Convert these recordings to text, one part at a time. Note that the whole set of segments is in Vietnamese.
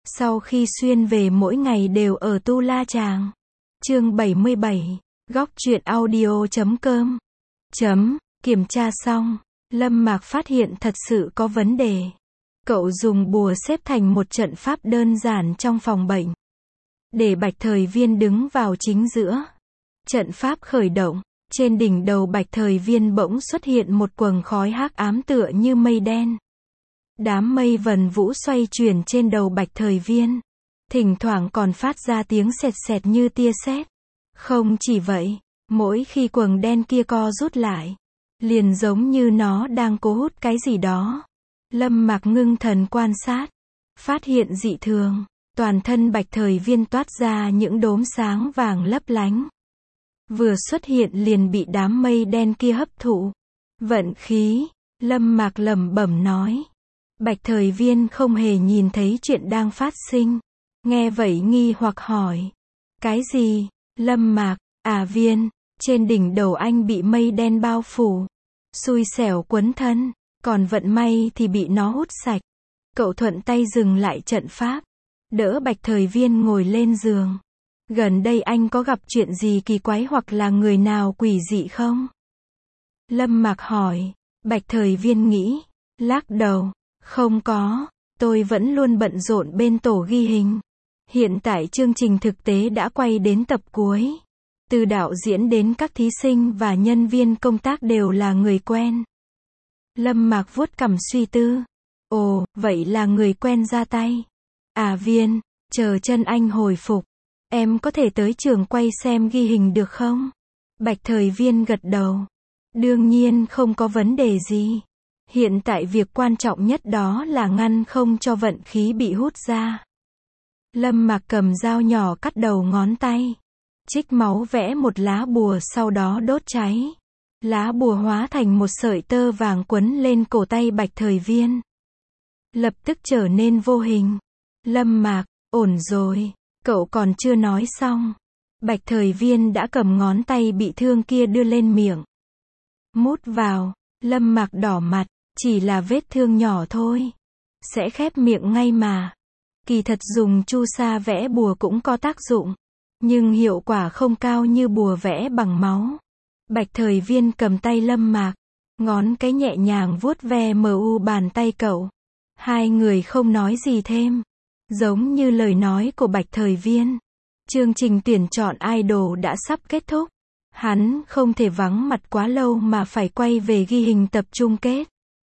Sau khi xuyên về mỗi ngày đều ở Tu La Chàng. Chương 77. Góc truyện audio.com. Kiểm tra xong, Lâm Mạc phát hiện thật sự có vấn đề. Cậu dùng bùa xếp thành một trận pháp đơn giản trong phòng bệnh. Để Bạch Thời Viên đứng vào chính giữa. Trận pháp khởi động, trên đỉnh đầu Bạch Thời Viên bỗng xuất hiện một quầng khói hắc ám tựa như mây đen. Đám mây vần vũ xoay chuyển trên đầu Bạch Thời Viên. Thỉnh thoảng còn phát ra tiếng sẹt sẹt như tia sét. Không chỉ vậy, mỗi khi quầng đen kia co rút lại, liền giống như nó đang cố hút cái gì đó. Lâm Mạc ngưng thần quan sát, phát hiện dị thường, toàn thân Bạch Thời Viên toát ra những đốm sáng vàng lấp lánh. Vừa xuất hiện liền bị đám mây đen kia hấp thụ. Vận khí, Lâm Mạc lẩm bẩm nói. Bạch Thời Viên không hề nhìn thấy chuyện đang phát sinh. Nghe vậy nghi hoặc hỏi. Cái gì? Lâm Mạc, Viên, trên đỉnh đầu anh bị mây đen bao phủ. Xui xẻo quấn thân, còn vận may thì bị nó hút sạch. Cậu thuận tay dừng lại trận pháp, đỡ Bạch Thời Viên ngồi lên giường. Gần đây anh có gặp chuyện gì kỳ quái hoặc là người nào quỷ dị không? Lâm Mạc hỏi. Bạch Thời Viên nghĩ, lắc đầu. Không có, tôi vẫn luôn bận rộn bên tổ ghi hình. Hiện tại chương trình thực tế đã quay đến tập cuối. Từ đạo diễn đến các thí sinh và nhân viên công tác đều là người quen. Lâm Mạc vuốt cằm suy tư. Ồ, vậy là người quen ra tay. Viên, chờ chân anh hồi phục. Em có thể tới trường quay xem ghi hình được không? Bạch Thời Viên gật đầu. Đương nhiên không có vấn đề gì. Hiện tại việc quan trọng nhất đó là ngăn không cho vận khí bị hút ra. Lâm Mạc cầm dao nhỏ cắt đầu ngón tay. Trích máu vẽ một lá bùa sau đó đốt cháy. Lá bùa hóa thành một sợi tơ vàng quấn lên cổ tay Bạch Thời Viên. Lập tức trở nên vô hình. Lâm Mạc, ổn rồi. Cậu còn chưa nói xong. Bạch Thời Viên đã cầm ngón tay bị thương kia đưa lên miệng. Mút vào. Lâm Mạc đỏ mặt. Chỉ là vết thương nhỏ thôi. Sẽ khép miệng ngay mà. Kỳ thật dùng chu sa vẽ bùa cũng có tác dụng. Nhưng hiệu quả không cao như bùa vẽ bằng máu. Bạch Thời Viên cầm tay Lâm Mạc. Ngón cái nhẹ nhàng vuốt ve bàn tay cậu. Hai người không nói gì thêm. Giống như lời nói của Bạch Thời Viên. Chương trình tuyển chọn idol đã sắp kết thúc. Hắn không thể vắng mặt quá lâu mà phải quay về ghi hình tập chung kết.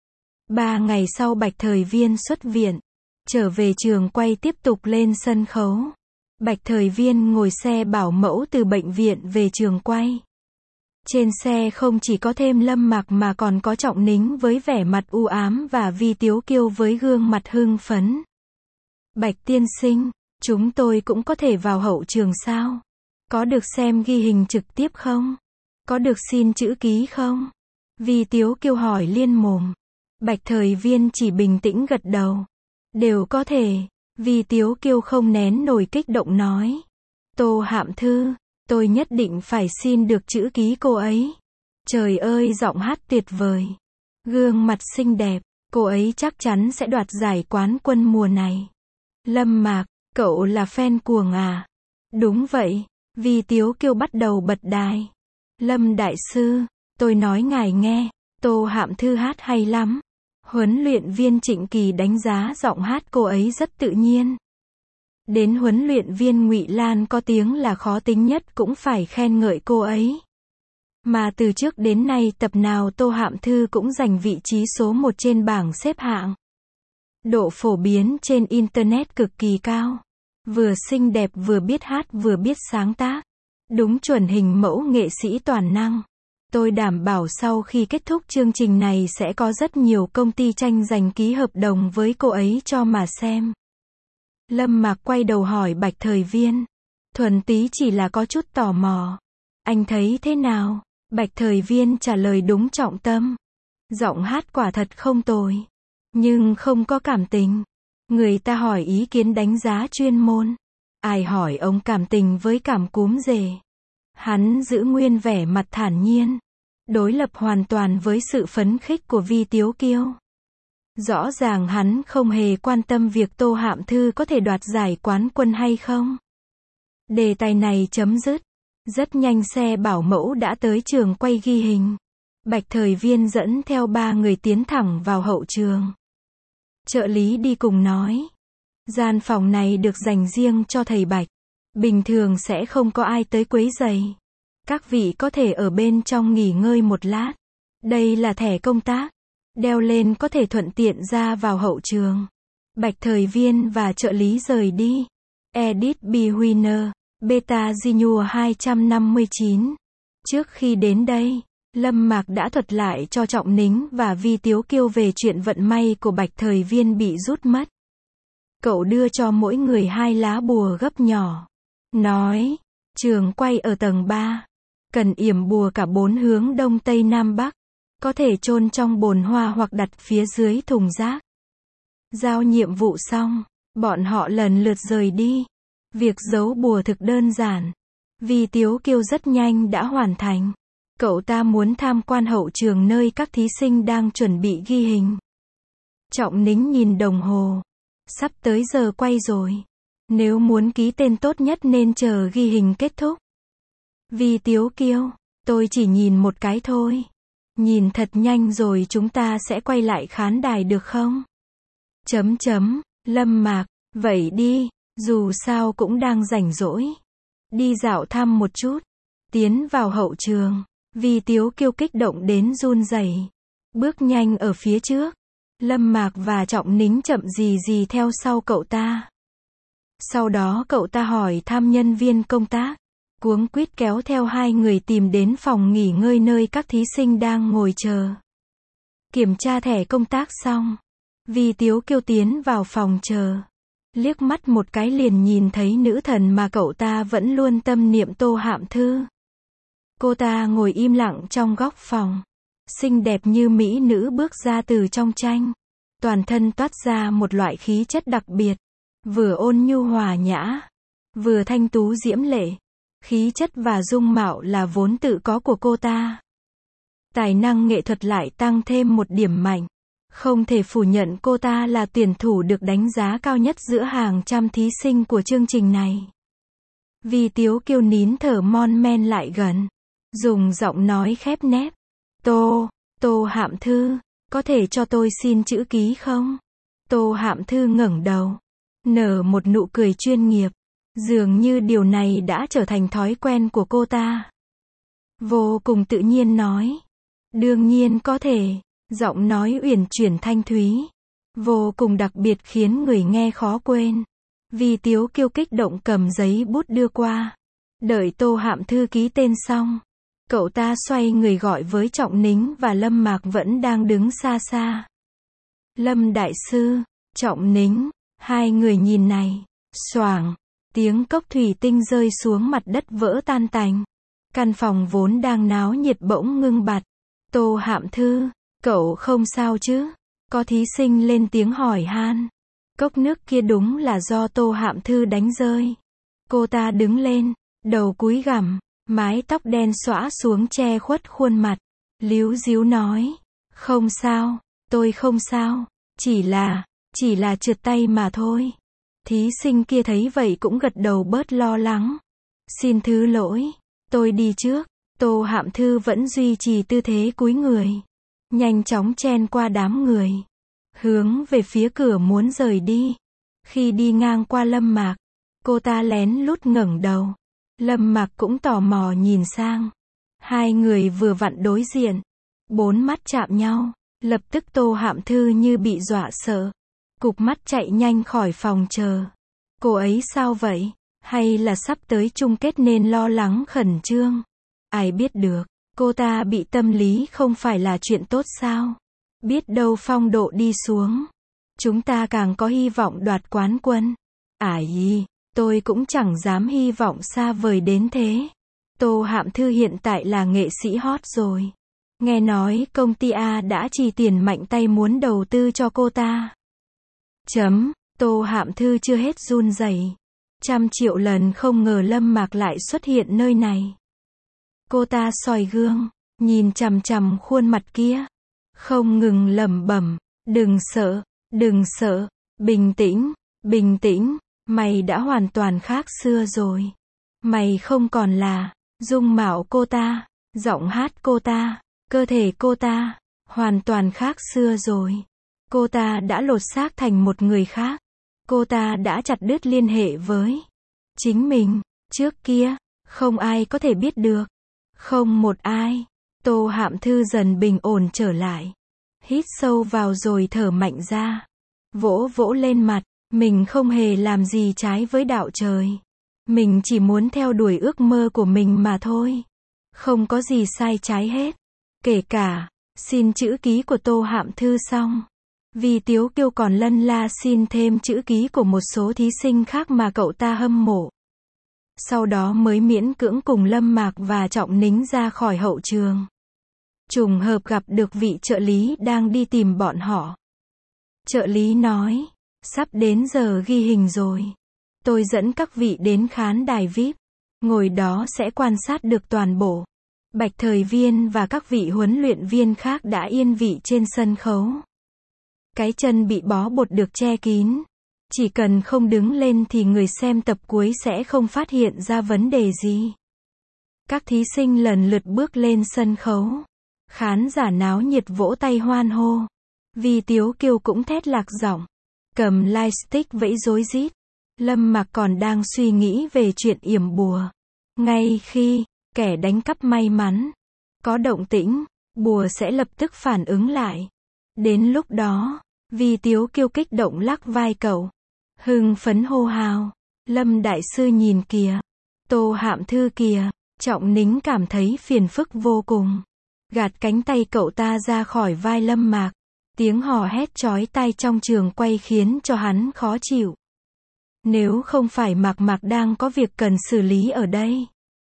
3 ngày sau Bạch Thời Viên xuất viện. Trở về trường quay tiếp tục lên sân khấu. Bạch Thời Viên ngồi xe bảo mẫu từ bệnh viện về trường quay. Trên xe không chỉ có thêm Lâm Mạc mà còn có Trọng Nính với vẻ mặt u ám và Vi Tiếu Kiêu với gương mặt hưng phấn. Bạch tiên sinh, chúng tôi cũng có thể vào hậu trường sao? Có được xem ghi hình trực tiếp không? Có được xin chữ ký không? Vi Tiếu Kiêu hỏi liên mồm. Bạch Thời Viên chỉ bình tĩnh gật đầu. Đều có thể. Vi Tiếu Kiêu không nén nổi kích động nói. Tô Hạm Thư, tôi nhất định phải xin được chữ ký cô ấy. Trời ơi, giọng hát tuyệt vời. Gương mặt xinh đẹp, cô ấy chắc chắn sẽ đoạt giải quán quân mùa này. Lâm Mạc, cậu là fan cuồng à? Đúng vậy. Vi Tiếu Kiêu bắt đầu bật đài. Lâm đại sư, tôi nói ngài nghe, Tô Hạm Thư hát hay lắm. Huấn luyện viên Trịnh Kỳ đánh giá giọng hát cô ấy rất tự nhiên. Đến huấn luyện viên Ngụy Lan có tiếng là khó tính nhất cũng phải khen ngợi cô ấy. Mà từ trước đến nay tập nào Tô Hạm Thư cũng giành vị trí số 1 trên bảng xếp hạng. Độ phổ biến trên Internet cực kỳ cao. Vừa xinh đẹp vừa biết hát vừa biết sáng tác. Đúng chuẩn hình mẫu nghệ sĩ toàn năng. Tôi đảm bảo sau khi kết thúc chương trình này sẽ có rất nhiều công ty tranh giành ký hợp đồng với cô ấy cho mà xem. Lâm Mạc quay đầu hỏi Bạch Thời Viên. Thuần tí chỉ là có chút tò mò. Anh thấy thế nào? Bạch Thời Viên trả lời đúng trọng tâm. Giọng hát quả thật không tồi. Nhưng không có cảm tình. Người ta hỏi ý kiến đánh giá chuyên môn. Ai hỏi ông cảm tình với cảm cúm dề. Hắn giữ nguyên vẻ mặt thản nhiên. Đối lập hoàn toàn với sự phấn khích của Vi Tiếu Kiêu. Rõ ràng hắn không hề quan tâm việc Tô Hạm Thư có thể đoạt giải quán quân hay không. Đề tài này chấm dứt. Rất nhanh xe bảo mẫu đã tới trường quay ghi hình. Bạch Thời Viên dẫn theo 3 người tiến thẳng vào hậu trường. Trợ lý đi cùng nói. Gian phòng này được dành riêng cho thầy Bạch. Bình thường sẽ không có ai tới quấy rầy. Các vị có thể ở bên trong nghỉ ngơi một lát. Đây là thẻ công tác. Đeo lên có thể thuận tiện ra vào hậu trường. Bạch Thời Viên và trợ lý rời đi. Edit B. Winner. Beta Gnu 259. Trước khi đến đây, Lâm Mạc đã thuật lại cho Trọng Nính và Vi Tiếu Kiêu về chuyện vận may của Bạch Thời Viên bị rút mất. Cậu đưa cho mỗi người 2 lá bùa gấp nhỏ. Nói, trường quay ở tầng 3. Cần yểm bùa cả 4 hướng đông tây nam bắc. Có thể chôn trong bồn hoa hoặc đặt phía dưới thùng rác. Giao nhiệm vụ xong, bọn họ lần lượt rời đi. Việc giấu bùa thực đơn giản. Vi Tiếu Kiêu rất nhanh đã hoàn thành. Cậu ta muốn tham quan hậu trường nơi các thí sinh đang chuẩn bị ghi hình. Trọng Nính nhìn đồng hồ. Sắp tới giờ quay rồi. Nếu muốn ký tên tốt nhất nên chờ ghi hình kết thúc. Vi Tiếu Kiêu, tôi chỉ nhìn một cái thôi. Nhìn thật nhanh rồi chúng ta sẽ quay lại khán đài được không? Lâm Mạc, vậy đi, dù sao cũng đang rảnh rỗi. Đi dạo thăm một chút. Tiến vào hậu trường. Vi Tiếu Kiêu kích động đến run rẩy. Bước nhanh ở phía trước. Lâm Mạc và Trọng Nính chậm gì theo sau cậu ta. Sau đó cậu ta hỏi thăm nhân viên công tác. Cuống quýt kéo theo 2 người tìm đến phòng nghỉ ngơi nơi các thí sinh đang ngồi chờ. Kiểm tra thẻ công tác xong. Vi Tiếu Kiêu tiến vào phòng chờ. Liếc mắt một cái liền nhìn thấy nữ thần mà cậu ta vẫn luôn tâm niệm Tô Hạm Thư. Cô ta ngồi im lặng trong góc phòng. Xinh đẹp như mỹ nữ bước ra từ trong tranh. Toàn thân toát ra một loại khí chất đặc biệt. Vừa ôn nhu hòa nhã. Vừa thanh tú diễm lệ. Khí chất và dung mạo là vốn tự có của cô ta. Tài năng nghệ thuật lại tăng thêm một điểm mạnh. Không thể phủ nhận cô ta là tuyển thủ được đánh giá cao nhất giữa hàng trăm thí sinh của chương trình này. Vi Tiếu Kiêu nín thở mon men lại gần. Dùng giọng nói khép nép. Tô Hạm Thư, có thể cho tôi xin chữ ký không? Tô Hạm Thư ngẩng đầu. Nở một nụ cười chuyên nghiệp. Dường như điều này đã trở thành thói quen của cô ta. Vô cùng tự nhiên nói. Đương nhiên có thể. Giọng nói uyển chuyển thanh thúy. Vô cùng đặc biệt khiến người nghe khó quên. Vi Tiếu Kiêu kích động cầm giấy bút đưa qua. Đợi Tô Hạm Thư ký tên xong. Cậu ta xoay người gọi với Trọng Nính và Lâm Mạc vẫn đang đứng xa xa. Lâm đại sư, Trọng Nính, 2 người nhìn này. Xoảng, tiếng cốc thủy tinh rơi xuống mặt đất vỡ tan tành. Căn phòng vốn đang náo nhiệt bỗng ngưng bặt. Tô Hạm Thư, cậu không sao chứ? Có thí sinh lên tiếng hỏi han. Cốc nước kia đúng là do Tô Hạm Thư đánh rơi. Cô ta đứng lên, đầu cúi gằm, mái tóc đen xõa xuống che khuất khuôn mặt. Líu díu nói, không sao, tôi không sao, chỉ là trượt tay mà thôi. Thí sinh kia thấy vậy cũng gật đầu bớt lo lắng. Xin thứ lỗi, tôi đi trước. Tô Hạm Thư vẫn duy trì tư thế cúi người. Nhanh chóng chen qua đám người. Hướng về phía cửa muốn rời đi. Khi đi ngang qua Lâm Mạc, cô ta lén lút ngẩng đầu. Lâm Mạc cũng tò mò nhìn sang. 2 người vừa vặn đối diện. 4 mắt chạm nhau. Lập tức Tô Hạm Thư như bị dọa sợ. Cụp mắt chạy nhanh khỏi phòng chờ. Cô ấy sao vậy? Hay là sắp tới chung kết nên lo lắng khẩn trương? Ai biết được, cô ta bị tâm lý không phải là chuyện tốt sao? Biết đâu phong độ đi xuống. Chúng ta càng có hy vọng đoạt quán quân. Tôi cũng chẳng dám hy vọng xa vời đến thế. Tô Hạm Thư hiện tại là nghệ sĩ hot rồi. Nghe nói công ty A đã chi tiền mạnh tay muốn đầu tư cho cô ta. Tô Hạm Thư chưa hết run rẩy. 100 triệu lần không ngờ Lâm Mạc lại xuất hiện nơi này. Cô ta soi gương, nhìn chằm chằm khuôn mặt kia. Không ngừng lẩm bẩm, Đừng sợ, bình tĩnh, bình tĩnh, mày đã hoàn toàn khác xưa rồi. Mày không còn là dung mạo cô ta, giọng hát cô ta, cơ thể cô ta, hoàn toàn khác xưa rồi. Cô ta đã lột xác thành một người khác. Cô ta đã chặt đứt liên hệ với chính mình. Trước kia, không ai có thể biết được. Không một ai. Tô Hạm Thư dần bình ổn trở lại. Hít sâu vào rồi thở mạnh ra. Vỗ vỗ lên mặt. Mình không hề làm gì trái với đạo trời. Mình chỉ muốn theo đuổi ước mơ của mình mà thôi. Không có gì sai trái hết. Kể cả, xin chữ ký của Tô Hạm Thư xong. Vì Tiếu Kiêu còn lân la xin thêm chữ ký của một số thí sinh khác mà cậu ta hâm mộ. Sau đó mới miễn cưỡng cùng Lâm Mạc và Trọng Nính ra khỏi hậu trường. Trùng hợp gặp được vị trợ lý đang đi tìm bọn họ. Trợ lý nói, sắp đến giờ ghi hình rồi. Tôi dẫn các vị đến khán đài VIP. Ngồi đó sẽ quan sát được toàn bộ. Bạch Thời Viên và các vị huấn luyện viên khác đã yên vị trên sân khấu. Cái chân bị bó bột được che kín. Chỉ cần không đứng lên thì người xem tập cuối sẽ không phát hiện ra vấn đề gì. Các thí sinh lần lượt bước lên sân khấu. Khán giả náo nhiệt vỗ tay hoan hô. Vì Tiếu Kiêu cũng thét lạc giọng. Cầm lightstick vẫy rối rít. Lâm Mạc còn đang suy nghĩ về chuyện yểm bùa. Ngay khi kẻ đánh cắp may mắn có động tĩnh, bùa sẽ lập tức phản ứng lại. Đến lúc đó, Vì Tiếu Kiêu kích động lắc vai cậu. Hưng phấn hô hào. Lâm đại sư nhìn kìa. Tô Hạm Thư kìa. Trọng Nính cảm thấy phiền phức vô cùng. Gạt cánh tay cậu ta ra khỏi vai Lâm Mạc. Tiếng hò hét chói tai trong trường quay khiến cho hắn khó chịu. Nếu không phải Mạc Mạc đang có việc cần xử lý ở đây,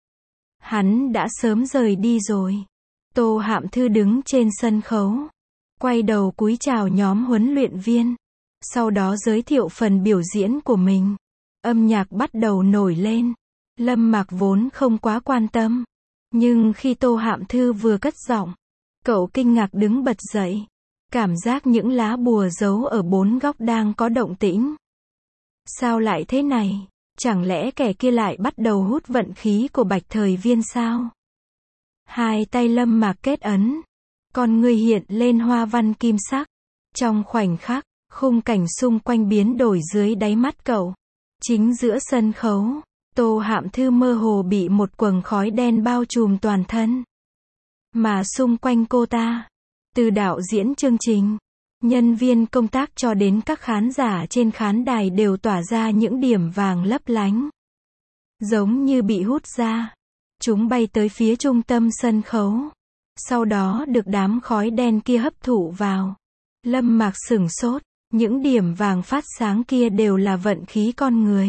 hắn đã sớm rời đi rồi. Tô Hạm Thư đứng trên sân khấu. Quay đầu cúi chào nhóm huấn luyện viên. Sau đó giới thiệu phần biểu diễn của mình. Âm nhạc bắt đầu nổi lên. Lâm Mạc vốn không quá quan tâm. Nhưng khi Tô Hạm Thư vừa cất giọng, cậu kinh ngạc đứng bật dậy. Cảm giác những lá bùa giấu ở bốn góc đang có động tĩnh. Sao lại thế này? Chẳng lẽ kẻ kia lại bắt đầu hút vận khí của Bạch Thời Viên sao? Hai tay Lâm Mạc kết ấn. Con người hiện lên hoa văn kim sắc. Trong khoảnh khắc, khung cảnh xung quanh biến đổi dưới đáy mắt cậu. Chính giữa sân khấu, Tô Hạm Thư mơ hồ bị một quầng khói đen bao trùm toàn thân. Mà xung quanh cô ta, từ đạo diễn chương trình, nhân viên công tác cho đến các khán giả trên khán đài đều tỏa ra những điểm vàng lấp lánh. Giống như bị hút ra. Chúng bay tới phía trung tâm sân khấu. Sau đó được đám khói đen kia hấp thụ vào. Lâm Mạc sửng sốt. Những điểm vàng phát sáng kia đều là vận khí con người.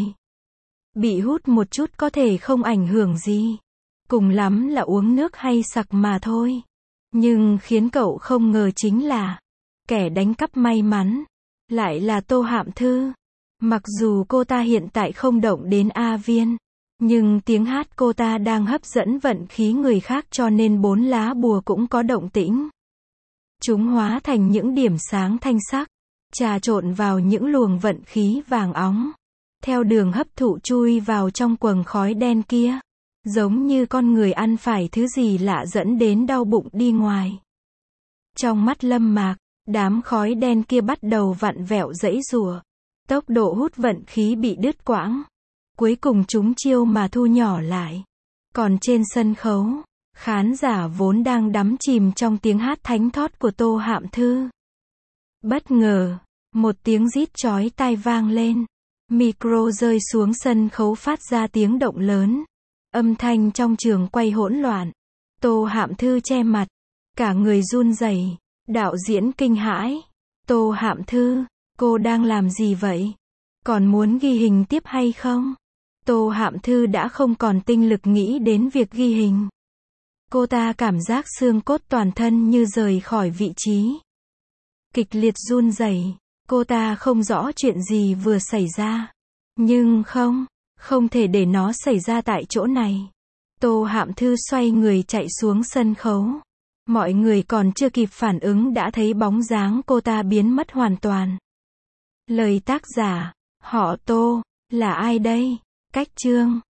Bị hút một chút có thể không ảnh hưởng gì. Cùng lắm là uống nước hay sặc mà thôi. Nhưng khiến cậu không ngờ chính là kẻ đánh cắp may mắn lại là Tô Hạm Thư. Mặc dù cô ta hiện tại không động đến A Viên, nhưng tiếng hát cô ta đang hấp dẫn vận khí người khác cho nên bốn lá bùa cũng có động tĩnh. Chúng hóa thành những điểm sáng thanh sắc, trà trộn vào những luồng vận khí vàng óng. Theo đường hấp thụ chui vào trong quầng khói đen kia. Giống như con người ăn phải thứ gì lạ dẫn đến đau bụng đi ngoài. Trong mắt Lâm Mạc, đám khói đen kia bắt đầu vặn vẹo giãy giụa. Tốc độ hút vận khí bị đứt quãng. Cuối cùng chúng chiêu mà thu nhỏ lại. Còn trên sân khấu, khán giả vốn đang đắm chìm trong tiếng hát thánh thót của Tô Hạm Thư. Bất ngờ, một tiếng rít chói tai vang lên. Micro rơi xuống sân khấu phát ra tiếng động lớn. Âm thanh trong trường quay hỗn loạn. Tô Hạm Thư che mặt. Cả người run rẩy. Đạo diễn kinh hãi. Tô Hạm Thư, cô đang làm gì vậy? Còn muốn ghi hình tiếp hay không? Tô Hạm Thư đã không còn tinh lực nghĩ đến việc ghi hình. Cô ta cảm giác xương cốt toàn thân như rời khỏi vị trí. Kịch liệt run rẩy. Cô ta không rõ chuyện gì vừa xảy ra. Nhưng không thể để nó xảy ra tại chỗ này. Tô Hạm Thư xoay người chạy xuống sân khấu. Mọi người còn chưa kịp phản ứng đã thấy bóng dáng cô ta biến mất hoàn toàn. Lời tác giả, họ Tô, là ai đây? Cách chương